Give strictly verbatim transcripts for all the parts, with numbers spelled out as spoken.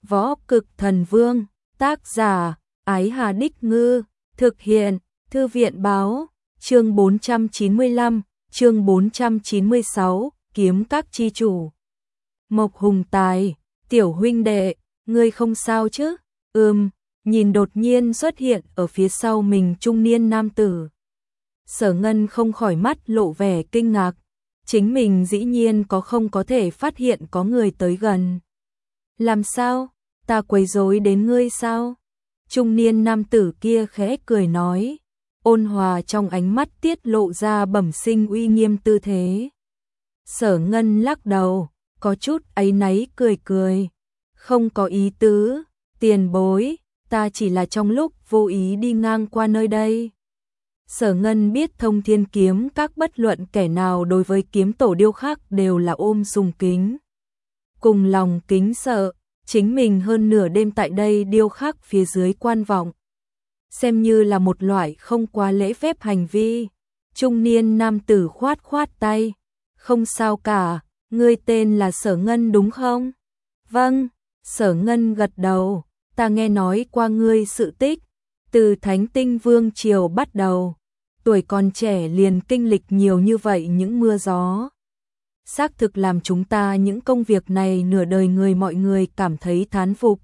Võ Cực Thần Vương, tác giả, Ái Hà Đích Ngư, thực hiện, Thư viện Báo, chương bốn trăm chín mươi lăm, chương bốn trăm chín mươi sáu, kiếm các chi chủ. Mộc Hùng Tài, tiểu huynh đệ, ngươi không sao chứ? Ừm, nhìn đột nhiên xuất hiện ở phía sau mình trung niên nam tử. Sở Ngân không khỏi mắt lộ vẻ kinh ngạc, chính mình dĩ nhiên có không có thể phát hiện có người tới gần. Làm sao? Ta quấy rối đến ngươi sao? Trung niên nam tử kia khẽ cười nói, ôn hòa trong ánh mắt tiết lộ ra bẩm sinh uy nghiêm tư thế. Sở Ngân lắc đầu, có chút áy náy cười cười, không có ý tứ, tiền bối, ta chỉ là trong lúc vô ý đi ngang qua nơi đây. Sở Ngân biết Thông Thiên kiếm các bất luận kẻ nào đối với kiếm tổ điêu khắc đều là ôm sùng kính. Cùng lòng kính sợ, chính mình hơn nửa đêm tại đây điêu khắc phía dưới quan vọng. Xem như là một loại không quá lễ phép hành vi. Trung niên nam tử khoát khoát tay. Không sao cả, ngươi tên là Sở Ngân đúng không? Vâng, Sở Ngân gật đầu, ta nghe nói qua ngươi sự tích. Từ Thánh Tinh Vương Triều bắt đầu, tuổi còn trẻ liền kinh lịch nhiều như vậy những mưa gió. Xác thực làm chúng ta những công việc này nửa đời người mọi người cảm thấy thán phục.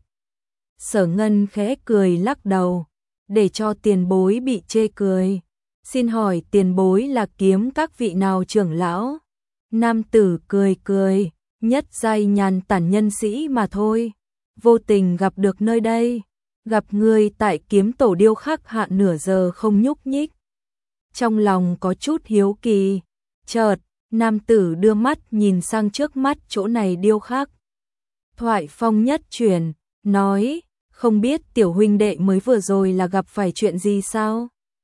Sở Ngân khẽ cười lắc đầu, để cho tiền bối bị chê cười. Xin hỏi tiền bối là kiếm các vị nào trưởng lão? Nam tử cười cười, nhất giai nhàn tản nhân sĩ mà thôi. Vô tình gặp được nơi đây, gặp người tại kiếm tổ điêu khắc hạ nửa giờ không nhúc nhích. Trong lòng có chút hiếu kỳ, chợt nam tử đưa mắt nhìn sang trước mắt chỗ này điêu khắc. Thoại phong nhất chuyển, nói, không biết tiểu huynh đệ mới vừa rồi là gặp phải chuyện gì sao?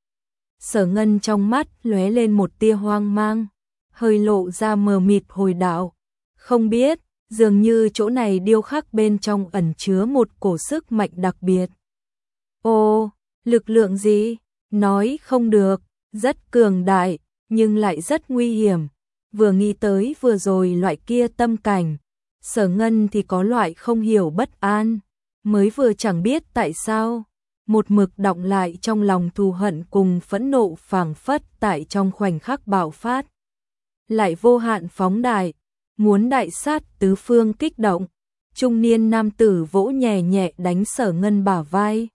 Sở Ngân trong mắt lóe lên một tia hoang mang, hơi lộ ra mờ mịt hồi đạo. Không biết, dường như chỗ này điêu khắc bên trong ẩn chứa một cổ sức mạnh đặc biệt. Ồ, lực lượng gì? Nói không được, rất cường đại, nhưng lại rất nguy hiểm. Vừa nghĩ tới vừa rồi loại kia tâm cảnh, Sở Ngân thì có loại không hiểu bất an, mới vừa chẳng biết tại sao, một mực đọng lại trong lòng thù hận cùng phẫn nộ phảng phất tại trong khoảnh khắc bạo phát. Lại vô hạn phóng đại, muốn đại sát tứ phương kích động, trung niên nam tử vỗ nhẹ nhẹ đánh Sở Ngân bả vai.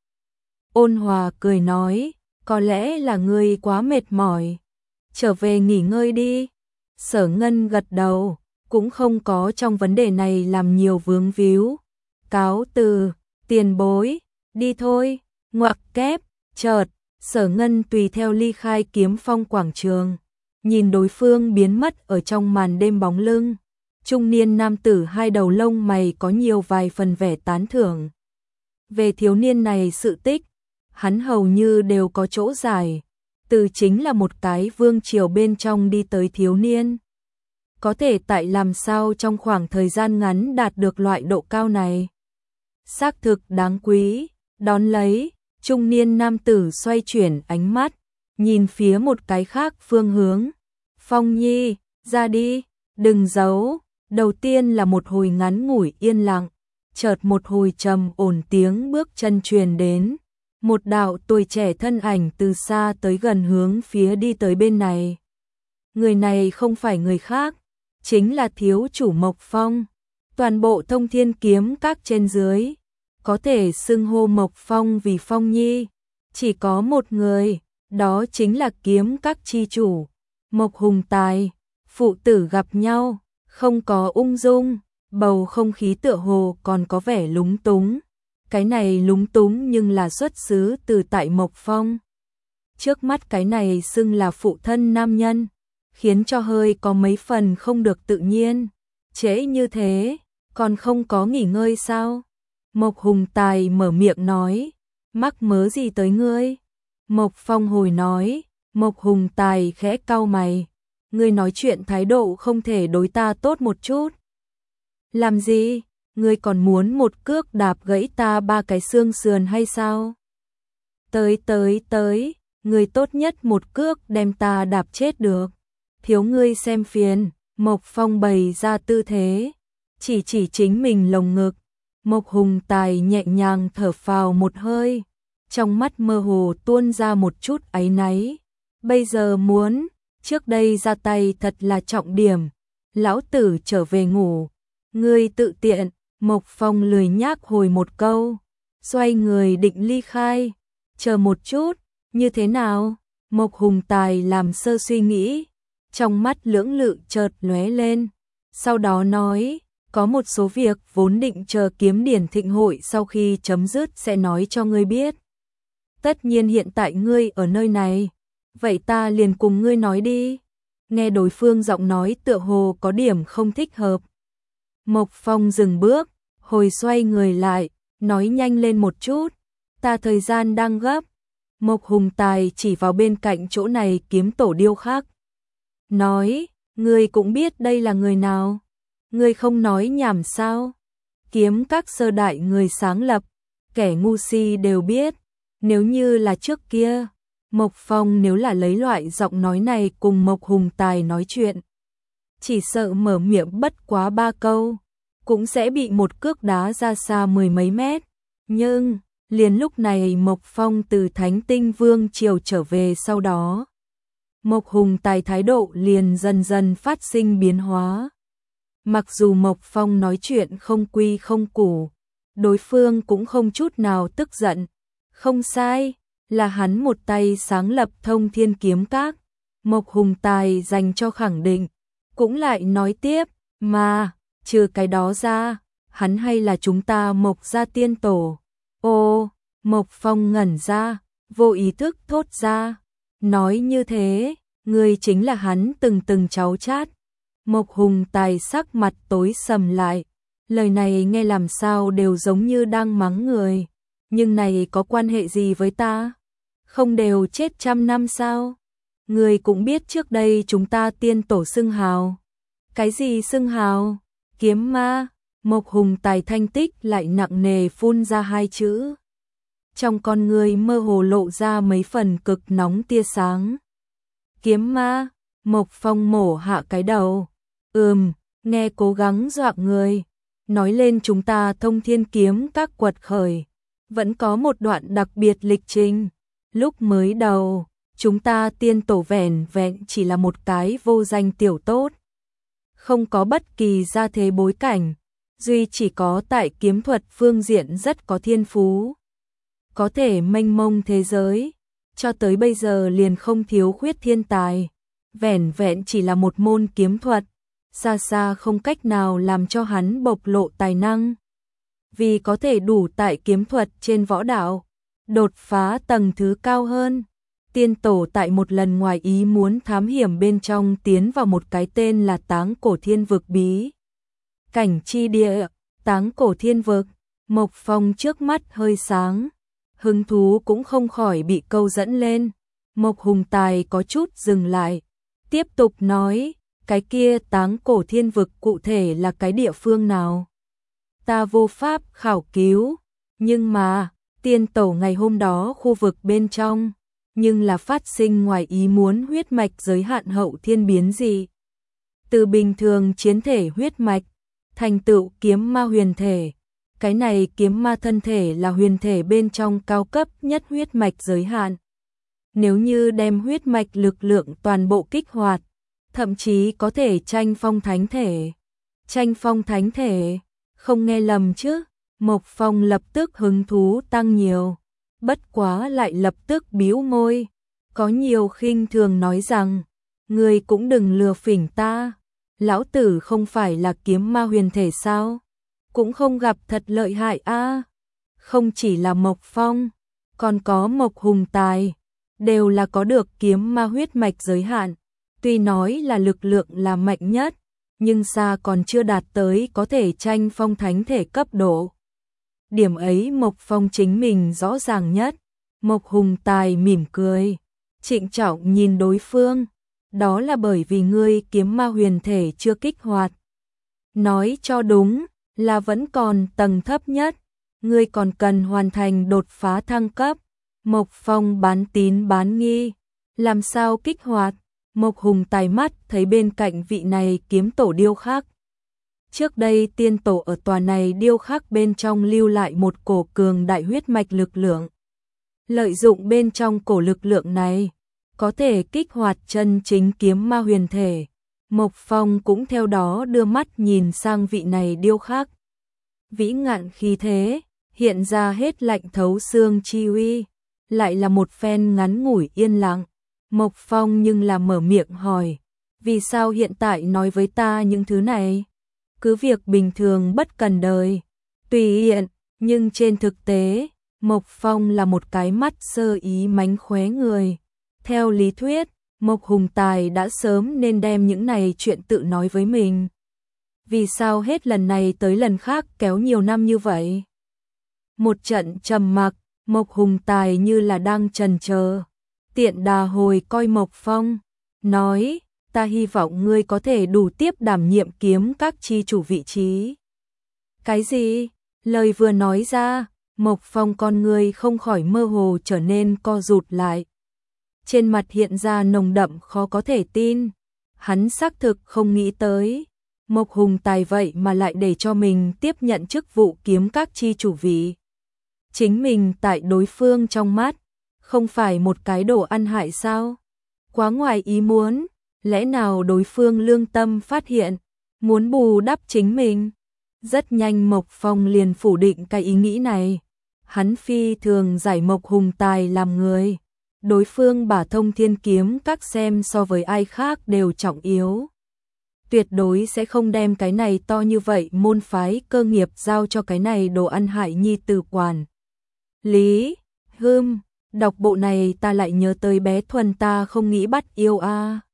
Ôn hòa cười nói, có lẽ là ngươi quá mệt mỏi, trở về nghỉ ngơi đi. Sở Ngân gật đầu, cũng không có trong vấn đề này làm nhiều vướng víu. Cáo từ, tiền bối, đi thôi, ngoặc kép, chợt, Sở Ngân tùy theo ly khai kiếm phong quảng trường, nhìn đối phương biến mất ở trong màn đêm bóng lưng. Trung niên nam tử hai đầu lông mày có nhiều vài phần vẻ tán thưởng. Về thiếu niên này sự tích, hắn hầu như đều có chỗ giải. Từ chính là một cái vương triều bên trong đi tới thiếu niên. Có thể tại làm sao trong khoảng thời gian ngắn đạt được loại độ cao này. Xác thực đáng quý, đón lấy, trung niên nam tử xoay chuyển ánh mắt, nhìn phía một cái khác phương hướng. Phong Nhi, ra đi, đừng giấu. Đầu tiên là một hồi ngắn ngủi yên lặng, chợt một hồi trầm ổn tiếng bước chân truyền đến. Một đạo tuổi trẻ thân ảnh từ xa tới gần hướng phía đi tới bên này. Người này không phải người khác, chính là thiếu chủ Mộc Phong. Toàn bộ Thông Thiên kiếm các trên dưới, có thể xưng hô Mộc Phong vì Phong Nhi. Chỉ có một người, đó chính là kiếm các chi chủ, Mộc Hùng Tài. Phụ tử gặp nhau, không có ung dung, bầu không khí tựa hồ còn có vẻ lúng túng. Cái này lúng túng nhưng là xuất xứ từ tại Mộc Phong. Trước mắt cái này xưng là phụ thân nam nhân, khiến cho hơi có mấy phần không được tự nhiên. Trễ như thế, còn không có nghỉ ngơi sao? Mộc Hùng Tài mở miệng nói, mắc mớ gì tới ngươi? Mộc Phong hồi nói, Mộc Hùng Tài khẽ cau mày, ngươi nói chuyện thái độ không thể đối ta tốt một chút. Làm gì? Ngươi còn muốn một cước đạp gãy ta ba cái xương sườn hay sao? Tới tới tới, ngươi tốt nhất một cước đem ta đạp chết được. Thiếu ngươi xem phiền. Mộc Phong bày ra tư thế, chỉ chỉ chính mình lồng ngực. Mộc Hùng Tài nhẹ nhàng thở phào một hơi, trong mắt mơ hồ tuôn ra một chút áy náy. Bây giờ muốn, trước đây ra tay thật là trọng điểm. Lão tử trở về ngủ, ngươi tự tiện. Mộc Phong lười nhác hồi một câu, xoay người định ly khai. Chờ một chút, như thế nào? Mộc Hùng Tài làm sơ suy nghĩ, trong mắt lưỡng lự chợt lóe lên, sau đó nói, có một số việc vốn định chờ Kiếm Điển Thịnh hội sau khi chấm dứt sẽ nói cho ngươi biết. Tất nhiên hiện tại ngươi ở nơi này, vậy ta liền cùng ngươi nói đi. Nghe đối phương giọng nói tựa hồ có điểm không thích hợp. Mộc Phong dừng bước, hồi xoay người lại, nói nhanh lên một chút, ta thời gian đang gấp. Mộc Hùng Tài chỉ vào bên cạnh chỗ này kiếm tổ điêu khắc. Nói, ngươi cũng biết đây là người nào. Ngươi không nói nhảm sao? Kiếm các sơ đại người sáng lập, kẻ ngu si đều biết. Nếu như là trước kia, Mộc Phong nếu là lấy loại giọng nói này cùng Mộc Hùng Tài nói chuyện, chỉ sợ mở miệng bất quá ba câu, cũng sẽ bị một cước đá ra xa mười mấy mét. Nhưng, liền lúc này Mộc Phong từ Thánh Tinh Vương triều trở về sau đó, Mộc Hùng Tài thái độ liền dần dần phát sinh biến hóa. Mặc dù Mộc Phong nói chuyện không quy không củ, đối phương cũng không chút nào tức giận. Không sai, là hắn một tay sáng lập Thông Thiên Kiếm Các. Mộc Hùng Tài dành cho khẳng định, cũng lại nói tiếp, mà, trừ cái đó ra, hắn hay là chúng ta Mộc gia tiên tổ. Ô, Mộc Phong ngẩn ra, vô ý thức thốt ra, nói như thế, người chính là hắn từng từng cháu chát. Mộc Hùng Tài sắc mặt tối sầm lại, lời này nghe làm sao đều giống như đang mắng người, nhưng này có quan hệ gì với ta? Không đều chết trăm năm sao? Người cũng biết trước đây chúng ta tiên tổ xưng hào. Cái gì xưng hào? Kiếm ma. Mộc Hùng Tài thanh tích lại nặng nề phun ra hai chữ. Trong con người mơ hồ lộ ra mấy phần cực nóng tia sáng. Kiếm ma. Mộc Phong mổ hạ cái đầu. Ừm, nghe cố gắng dọa người. Nói lên chúng ta Thông Thiên Kiếm Các quật khởi, vẫn có một đoạn đặc biệt lịch trình. Lúc mới đầu, chúng ta tiên tổ vẻn vẹn chỉ là một cái vô danh tiểu tốt, không có bất kỳ gia thế bối cảnh, duy chỉ có tại kiếm thuật phương diện rất có thiên phú, có thể mênh mông thế giới, cho tới bây giờ liền không thiếu khuyết thiên tài, vẻn vẹn chỉ là một môn kiếm thuật, xa xa không cách nào làm cho hắn bộc lộ tài năng. Vì có thể đủ tại kiếm thuật trên võ đạo đột phá tầng thứ cao hơn, tiên tổ tại một lần ngoài ý muốn thám hiểm bên trong tiến vào một cái tên là Táng Cổ Thiên Vực bí cảnh chi địa. Táng Cổ Thiên Vực. Mộc Phong trước mắt hơi sáng, hứng thú cũng không khỏi bị câu dẫn lên. Mộc Hùng Tài có chút dừng lại, tiếp tục nói, cái kia Táng Cổ Thiên Vực cụ thể là cái địa phương nào? Ta vô pháp khảo cứu, nhưng mà, tiên tổ ngày hôm đó khu vực bên trong, nhưng là phát sinh ngoài ý muốn huyết mạch giới hạn hậu thiên biến dị. Từ bình thường chiến thể huyết mạch, thành tựu kiếm ma huyền thể. Cái này kiếm ma thân thể là huyền thể bên trong cao cấp nhất huyết mạch giới hạn. Nếu như đem huyết mạch lực lượng toàn bộ kích hoạt, thậm chí có thể tranh phong thánh thể. Tranh phong thánh thể, không nghe lầm chứ? Mộc Phong lập tức hứng thú tăng nhiều, bất quá lại lập tức bĩu môi, có nhiều khinh thường nói rằng, ngươi cũng đừng lừa phỉnh ta, lão tử không phải là kiếm ma huyền thể sao? Cũng không gặp thật lợi hại a. À. Không chỉ là Mộc Phong, còn có Mộc Hùng Tài, đều là có được kiếm ma huyết mạch giới hạn, tuy nói là lực lượng là mạnh nhất, nhưng xa còn chưa đạt tới có thể tranh phong thánh thể cấp độ. Điểm ấy Mộc Phong chính mình rõ ràng nhất. Mộc Hùng Tài mỉm cười, trịnh trọng nhìn đối phương, đó là bởi vì ngươi kiếm ma huyền thể chưa kích hoạt. Nói cho đúng, là vẫn còn tầng thấp nhất, ngươi còn cần hoàn thành đột phá thăng cấp. Mộc Phong bán tín bán nghi, làm sao kích hoạt? Mộc Hùng Tài mắt thấy bên cạnh vị này kiếm tổ điêu khắc, Trước đây tiên tổ ở tòa này điêu khắc bên trong lưu lại một cổ cường đại huyết mạch lực lượng. Lợi dụng bên trong cổ lực lượng này, có thể kích hoạt chân chính kiếm ma huyền thể. Mộc Phong cũng theo đó đưa mắt nhìn sang vị này điêu khắc. Vĩ ngạn khí thế, hiện ra hết lạnh thấu xương chi uy, lại là một phen ngắn ngủi yên lặng. Mộc Phong nhưng là mở miệng hỏi, vì sao hiện tại nói với ta những thứ này? Cứ việc bình thường bất cần đời, tùy hiện, nhưng trên thực tế, Mộc Phong là một cái mắt sơ ý mánh khóe người. Theo lý thuyết, Mộc Hùng Tài đã sớm nên đem những này chuyện tự nói với mình. Vì sao hết lần này tới lần khác kéo nhiều năm như vậy? Một trận trầm mặc, Mộc Hùng Tài như là đang chần chờ. Tiện đà hồi coi Mộc Phong, nói, ta hy vọng ngươi có thể đủ tiếp đảm nhiệm kiếm các chi chủ vị trí. Cái gì? Lời vừa nói ra, Mộc Phong con người không khỏi mơ hồ trở nên co rụt lại. Trên mặt hiện ra nồng đậm khó có thể tin. Hắn xác thực không nghĩ tới. Mộc Hùng Tài vậy mà lại để cho mình tiếp nhận chức vụ kiếm các chi chủ vị. Chính mình tại đối phương trong mắt, không phải một cái đồ ăn hại sao? Quá ngoài ý muốn, lẽ nào đối phương lương tâm phát hiện, muốn bù đắp chính mình? Rất nhanh Mộc Phong liền phủ định cái ý nghĩ này. Hắn phi thường giải Mộc Hùng Tài làm người. Đối phương bả thông thiên kiếm các xem so với ai khác đều trọng yếu. Tuyệt đối sẽ không đem cái này to như vậy môn phái cơ nghiệp giao cho cái này đồ ăn hại nhi tử quản. Lý, hưm, đọc bộ này ta lại nhớ tới bé Thuần ta không nghĩ bắt yêu a.